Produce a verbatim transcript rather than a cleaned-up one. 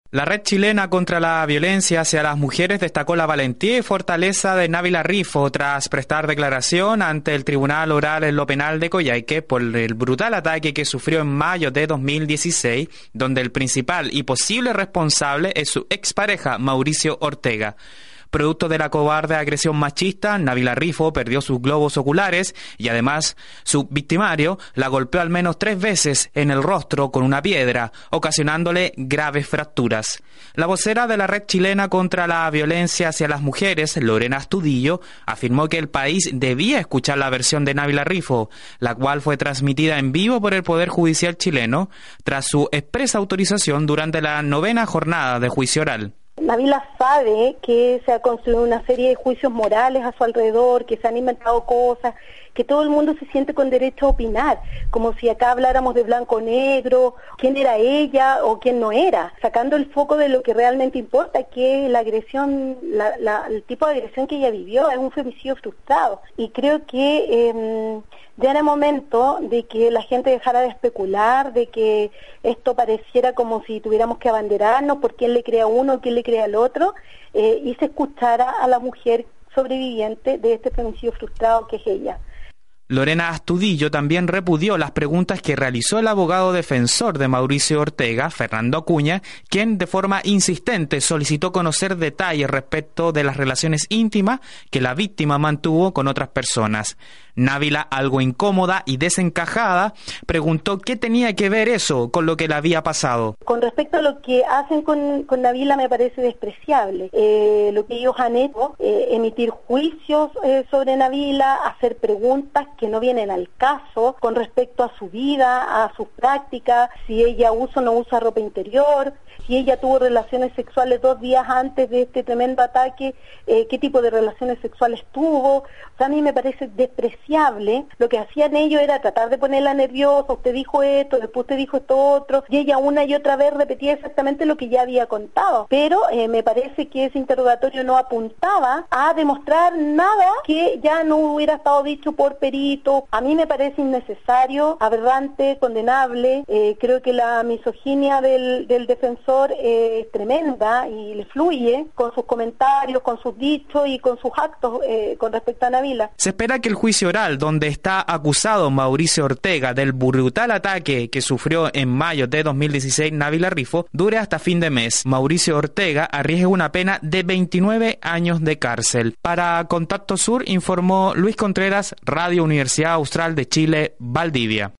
La Red Chilena contra la Violencia hacia las Mujeres destacó la valentía y fortaleza de Návila Rifo tras prestar declaración ante el Tribunal Oral en lo Penal de Coyhaique por el brutal ataque que sufrió en mayo de dos mil dieciséis, donde el principal y posible responsable es su expareja Mauricio Ortega. Producto de la cobarde agresión machista, Návila Rifo perdió sus globos oculares y además su victimario la golpeó al menos tres veces en el rostro con una piedra, ocasionándole graves fracturas. La vocera de la Red Chilena contra la Violencia hacia las Mujeres, Lorena Astudillo, afirmó que el país debía escuchar la versión de Návila Rifo, la cual fue transmitida en vivo por el Poder Judicial chileno tras su expresa autorización durante la novena jornada de juicio oral. Návila sabe que se ha construido una serie de juicios morales a su alrededor, que se han inventado cosas, que todo el mundo se siente con derecho a opinar, como si acá habláramos de blanco-negro, quién era ella o quién no era, sacando el foco de lo que realmente importa, que es la agresión, la, la, el tipo de agresión que ella vivió, es un femicidio frustrado. Y creo que eh, ya era momento de que la gente dejara de especular, de que esto pareciera como si tuviéramos que abanderarnos por quién le crea a uno, quién le crea al otro, eh, y se escuchara a la mujer sobreviviente de este femicidio frustrado que es ella. Lorena Astudillo también repudió las preguntas que realizó el abogado defensor de Mauricio Ortega, Fernando Acuña, quien de forma insistente solicitó conocer detalles respecto de las relaciones íntimas que la víctima mantuvo con otras personas. Návila, algo incómoda y desencajada, preguntó qué tenía que ver eso con lo que le había pasado. Con respecto a lo que hacen con, con Návila me parece despreciable. Eh, lo que ellos han hecho, eh, emitir juicios eh, sobre Návila, hacer preguntas que no vienen al caso con respecto a su vida, a sus prácticas, si ella usa o no usa ropa interior, si ella tuvo relaciones sexuales dos días antes de este tremendo ataque, eh, qué tipo de relaciones sexuales tuvo. O sea, a mí me parece despreciable. Lo que hacían ellos era tratar de ponerla nerviosa, usted dijo esto, después usted dijo esto otro, y ella una y otra vez repetía exactamente lo que ya había contado. Pero eh, me parece que ese interrogatorio no apuntaba a demostrar nada que ya no hubiera estado dicho por perito. A mí me parece innecesario, aberrante, condenable. Eh, creo que la misoginia del, del defensor eh, es tremenda y le fluye con sus comentarios, con sus dichos y con sus actos eh, con respecto a Návila. Se espera que el juicio oral, donde está acusado Mauricio Ortega del brutal ataque que sufrió en mayo de dos mil dieciséis Návila Rifo, dure hasta fin de mes. Mauricio Ortega arriesga una pena de veintinueve años de cárcel. Para Contacto Sur informó Luis Contreras, Radio Universidad Austral de Chile, Valdivia.